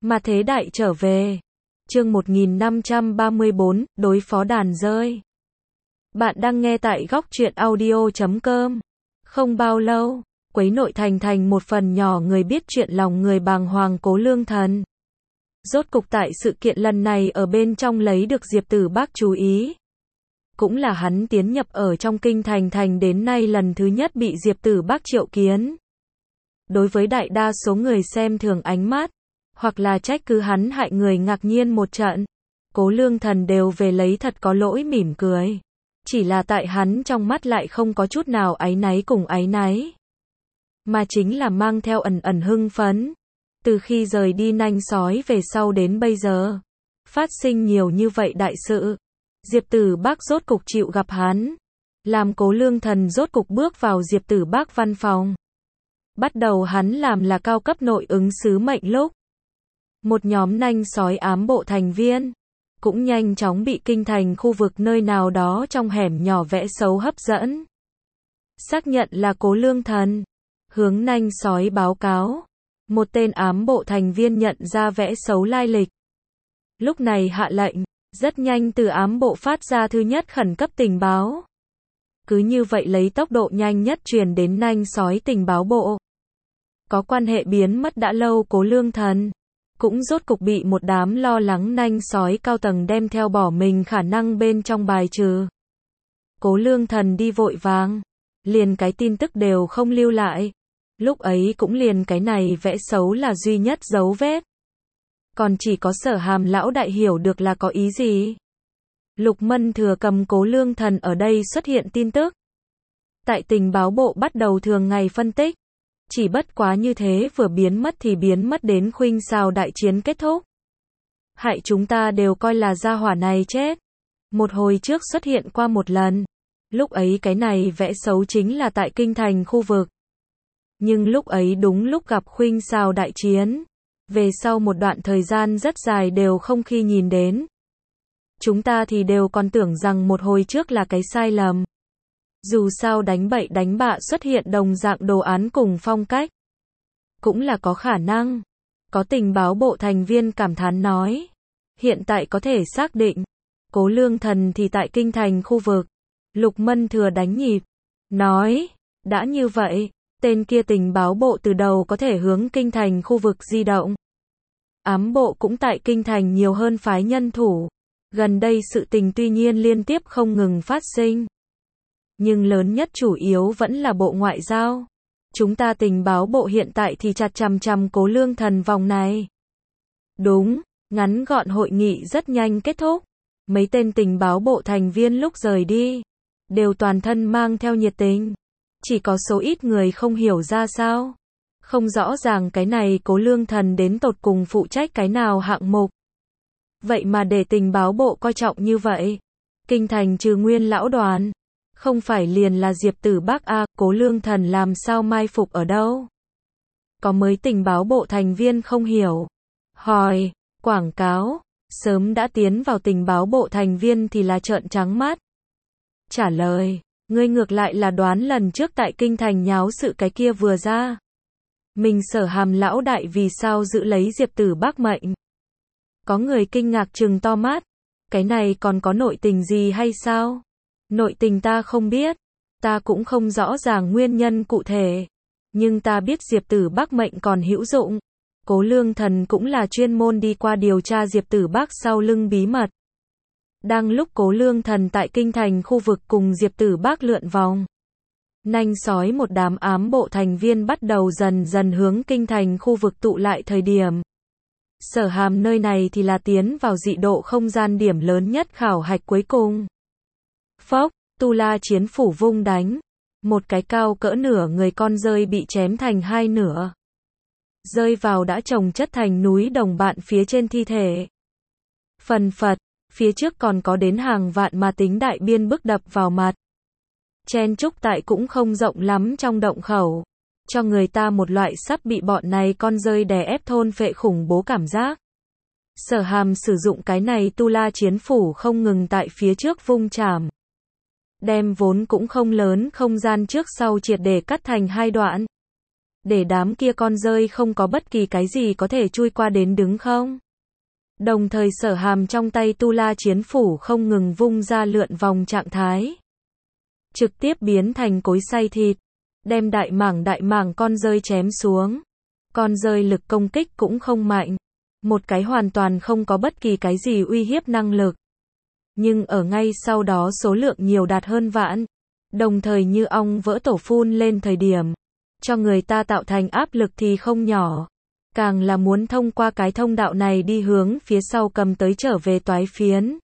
Mà thế đại trở về. Chương 1534, đối phó đàn rơi. Bạn đang nghe tại góc truyện audio.com. Không bao lâu, Quấy Nội thành một phần nhỏ người biết chuyện lòng người bàng hoàng Cố Lương Thần. Rốt cục tại sự kiện lần này ở bên trong lấy được Diệp Tử Bác chú ý. Cũng là hắn tiến nhập ở trong kinh thành đến nay lần thứ nhất bị Diệp Tử Bác triệu kiến. Đối với đại đa số người xem thường ánh mắt, hoặc là trách cứ hắn hại người ngạc nhiên một trận, Cố Lương Thần đều về lấy thật có lỗi mỉm cười. Chỉ là tại hắn trong mắt lại không có chút nào áy náy cùng áy náy, mà chính là mang theo ẩn hưng phấn. Từ khi rời đi nanh sói về sau đến bây giờ, phát sinh nhiều như vậy đại sự, Diệp Tử Bác rốt cục chịu gặp hắn, làm Cố Lương Thần rốt cục bước vào Diệp Tử Bác văn phòng. Bắt đầu hắn làm là cao cấp nội ứng sứ mệnh lúc. Một nhóm nanh sói ám bộ thành viên cũng nhanh chóng bị kinh thành khu vực nơi nào đó trong hẻm nhỏ vẽ xấu hấp dẫn. Xác nhận là Cố Lương Thần, hướng nanh sói báo cáo. Một tên ám bộ thành viên nhận ra vẽ xấu lai lịch. Lúc này hạ lệnh, rất nhanh từ ám bộ phát ra thứ nhất khẩn cấp tình báo. Cứ như vậy lấy tốc độ nhanh nhất truyền đến nanh sói tình báo bộ. Có quan hệ biến mất đã lâu Cố Lương Thần, cũng rốt cục bị một đám lo lắng nanh sói cao tầng đem theo bỏ mình khả năng bên trong bài trừ. Cố Lương Thần đi vội vàng, liền cái tin tức đều không lưu lại. Lúc ấy cũng liền cái này vẽ xấu là duy nhất dấu vết. Còn chỉ có Sở Hàm lão đại hiểu được là có ý gì. Lục Mân Thừa cầm Cố Lương Thần ở đây xuất hiện tin tức. Tại tình báo bộ bắt đầu thường ngày phân tích. Chỉ bất quá như thế vừa biến mất thì biến mất đến khuynh xào đại chiến kết thúc. Hại chúng ta đều coi là gia hỏa này chết. Một hồi trước xuất hiện qua một lần. Lúc ấy cái này vẽ xấu chính là tại kinh thành khu vực. Nhưng lúc ấy đúng lúc gặp khuynh xào đại chiến. Về sau một đoạn thời gian rất dài đều không khi nhìn đến. Chúng ta thì đều còn tưởng rằng một hồi trước là cái sai lầm. Dù sao đánh bậy đánh bạ xuất hiện đồng dạng đồ án cùng phong cách. Cũng là có khả năng. Có tình báo bộ thành viên cảm thán nói. Hiện tại có thể xác định. Cố Lương Thần thì tại kinh thành khu vực. Lục Mân Thừa đánh nhịp. Nói. Đã như vậy. Tên kia tình báo bộ từ đầu có thể hướng kinh thành khu vực di động. Ám bộ cũng tại kinh thành nhiều hơn phái nhân thủ. Gần đây sự tình tuy nhiên liên tiếp không ngừng phát sinh. Nhưng lớn nhất chủ yếu vẫn là bộ ngoại giao. Chúng ta tình báo bộ hiện tại thì chặt chằm Cố Lương Thần vòng này. Đúng, ngắn gọn hội nghị rất nhanh kết thúc. Mấy tên tình báo bộ thành viên lúc rời đi, đều toàn thân mang theo nhiệt tình. Chỉ có số ít người không hiểu ra sao. Không rõ ràng cái này Cố Lương Thần đến tột cùng phụ trách cái nào hạng mục. Vậy mà để tình báo bộ coi trọng như vậy. Kinh thành trừ Nguyên lão đoàn. Không phải liền là Diệp Tử Bác a, Cố Lương Thần làm sao mai phục ở đâu? Có mới tình báo bộ thành viên không hiểu. Hỏi, quảng cáo, sớm đã tiến vào tình báo bộ thành viên thì là trợn trắng mắt. Trả lời, ngươi ngược lại là đoán lần trước tại kinh thành nháo sự cái kia vừa ra. Mình Sở Hàm lão đại vì sao giữ lấy Diệp Tử Bác mệnh? Có người kinh ngạc trừng to mắt. Cái này còn có nội tình gì hay sao? Nội tình ta không biết, ta cũng không rõ ràng nguyên nhân cụ thể, nhưng ta biết Diệp Tử Bác mệnh còn hữu dụng. Cố Lương Thần cũng là chuyên môn đi qua điều tra Diệp Tử Bác sau lưng bí mật. Đang lúc Cố Lương Thần tại kinh thành khu vực cùng Diệp Tử Bác lượn vòng, nanh sói một đám ám bộ thành viên bắt đầu dần dần hướng kinh thành khu vực tụ lại thời điểm. Sở Hàm nơi này thì là tiến vào dị độ không gian điểm lớn nhất khảo hạch cuối cùng. Phốc, Tu La chiến phủ vung đánh. Một cái cao cỡ nửa người con rơi bị chém thành hai nửa. Rơi vào đã chồng chất thành núi đồng bạn phía trên thi thể. Phần phật, phía trước còn có đến hàng vạn mà tính đại biên bức đập vào mặt. Chen trúc tại cũng không rộng lắm trong động khẩu. Cho người ta một loại sắp bị bọn này con rơi đè ép thôn phệ khủng bố cảm giác. Sở Hàm sử dụng cái này Tu La chiến phủ không ngừng tại phía trước vung chảm. Đem vốn cũng không lớn không gian trước sau triệt để cắt thành hai đoạn. để đám kia con rơi không có bất kỳ cái gì có thể chui qua đến đứng không. Đồng thời Sở Hàm trong tay tu la chiến phủ không ngừng vung ra lượn vòng trạng thái. Trực tiếp biến thành cối xay thịt, đem đại mảng con rơi chém xuống. Con rơi lực công kích cũng không mạnh. Một cái hoàn toàn không có bất kỳ cái gì uy hiếp năng lực. Nhưng ở ngay sau đó số lượng nhiều đạt hơn vạn. Đồng thời như ong vỡ tổ phun lên thời điểm. Cho người ta tạo thành áp lực thì không nhỏ. Càng là muốn thông qua cái thông đạo này đi hướng phía sau cầm tới trở về toái phiến.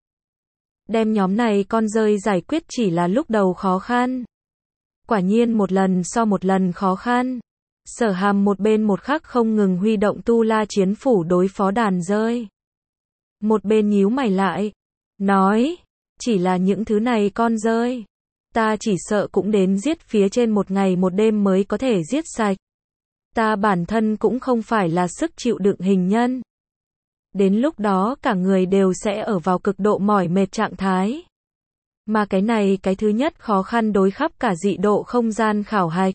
Đem nhóm này con rơi giải quyết chỉ là lúc đầu khó khăn. Quả nhiên một lần so một lần khó khăn. Sở Hàm một bên một khắc không ngừng huy động tu la chiến phủ đối phó đàn rơi. Một bên nhíu mày lại. Nói, chỉ là những thứ này con rơi. Ta chỉ sợ cũng đến giết phía trên một ngày một đêm mới có thể giết sạch. Ta bản thân cũng không phải là sức chịu đựng hình nhân. Đến lúc đó cả người đều sẽ ở vào cực độ mỏi mệt trạng thái. Mà cái này cái thứ nhất khó khăn đối khắp cả dị độ không gian khảo hạch.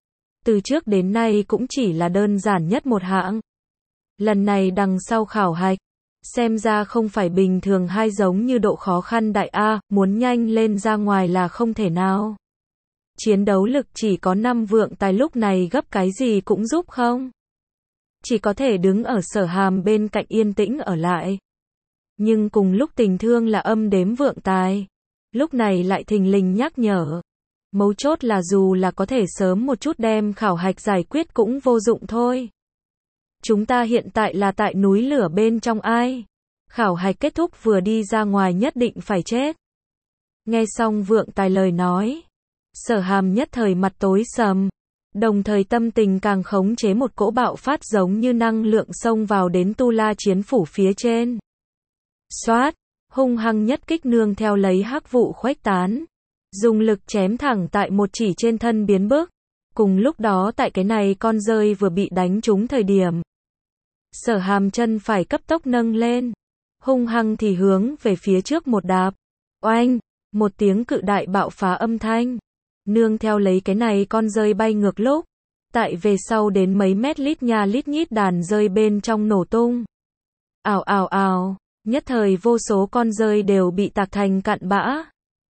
Từ trước đến nay cũng chỉ là đơn giản nhất một hạng. Lần này đằng sau khảo hạch, xem ra không phải bình thường hay giống như độ khó khăn đại A, muốn nhanh lên ra ngoài là không thể nào. Chiến đấu lực chỉ có 5 vượng tài lúc này gấp cái gì cũng giúp không. Chỉ có thể đứng ở Sở Hàm bên cạnh yên tĩnh ở lại. Nhưng cùng lúc tình thương là âm đếm vượng tài. Lúc này lại thình lình nhắc nhở. Mấu chốt là dù là có thể sớm một chút đem khảo hạch giải quyết cũng vô dụng thôi. Chúng ta hiện tại là tại núi lửa bên trong ai. Khảo hạch kết thúc vừa đi ra ngoài nhất định phải chết. Nghe xong vượng tài lời nói. Sở Hàm nhất thời mặt tối sầm. Đồng thời tâm tình càng khống chế một cỗ bạo phát giống như năng lượng xông vào đến tu la chiến phủ phía trên. Xoát, hung hăng nhất kích nương theo lấy hắc vụ khuếch tán. Dùng lực chém thẳng tại một chỉ trên thân biến bức. Cùng lúc đó tại cái này con rơi vừa bị đánh trúng thời điểm. Sở Hàm chân phải cấp tốc nâng lên. Hung hăng thì hướng về phía trước một đạp. Oanh, một tiếng cự đại bạo phá âm thanh. Nương theo lấy cái này con rơi bay ngược lúc. Tại về sau đến mấy mét lít nha lít nhít đàn rơi bên trong nổ tung. Ào ào ào, nhất thời vô số con rơi đều bị tạc thành cặn bã.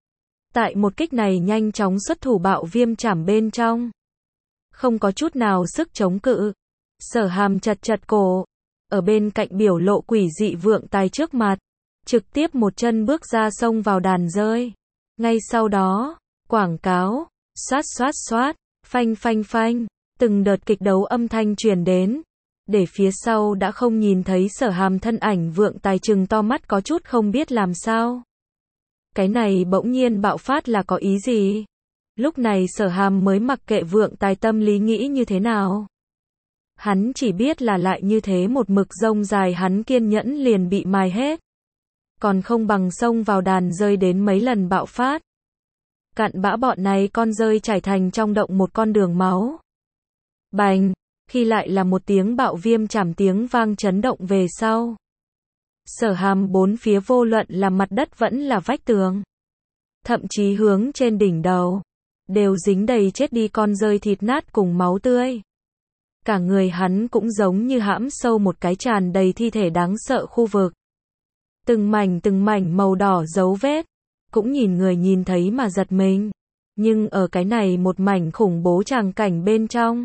Tại một kích này nhanh chóng xuất thủ bạo viêm chảm bên trong. Không có chút nào sức chống cự. Sở Hàm chật cổ. Ở bên cạnh biểu lộ quỷ dị vượng tài trước mặt. Trực tiếp một chân bước ra xông vào đàn rơi. Ngay sau đó, quảng cáo, xoát, phanh, từng đợt kịch đấu âm thanh truyền đến. Để phía sau đã không nhìn thấy Sở Hàm thân ảnh vượng tài trừng to mắt có chút không biết làm sao. Cái này bỗng nhiên bạo phát là có ý gì? Lúc này Sở Hàm mới mặc kệ vượng tài tâm lý nghĩ như thế nào. Hắn chỉ biết là lại như thế một mực rông dài hắn kiên nhẫn liền bị mài hết. Còn không bằng xông vào đàn rơi đến mấy lần bạo phát. Cặn bã bọn này con rơi trải thành trong động một con đường máu. Bành, khi lại là một tiếng bạo viêm chảm tiếng vang chấn động về sau. Sở Hàm bốn phía vô luận là mặt đất vẫn là vách tường. Thậm chí hướng trên đỉnh đầu. Đều dính đầy chết đi con rơi thịt nát cùng máu tươi. Cả người hắn cũng giống như hãm sâu một cái tràn đầy thi thể đáng sợ khu vực. Từng mảnh màu đỏ dấu vết. Cũng nhìn người nhìn thấy mà giật mình. Nhưng ở cái này một mảnh khủng bố tràng cảnh bên trong.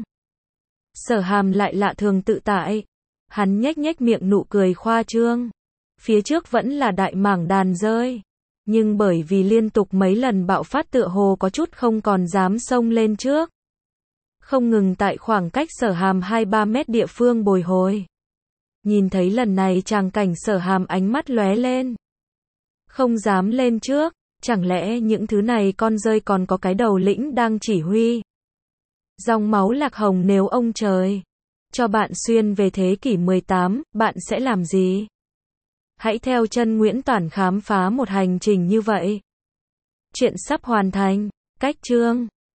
Sở Hàm lại lạ thường tự tại. Hắn nhếch miệng nụ cười khoa trương. Phía trước vẫn là đại mảng đàn rơi. Nhưng bởi vì liên tục mấy lần bạo phát tựa hồ có chút không còn dám xông lên trước. Không ngừng tại khoảng cách Sở Hàm 2-3 mét địa phương bồi hồi. Nhìn thấy lần này tràng cảnh Sở Hàm ánh mắt lóe lên. Không dám lên trước, chẳng lẽ những thứ này con rơi còn có cái đầu lĩnh đang chỉ huy. Dòng máu lạc hồng nếu ông trời cho bạn xuyên về thế kỷ 18, bạn sẽ làm gì? Hãy theo chân Nguyễn Toản khám phá một hành trình như vậy. Chuyện sắp hoàn thành. Cách chương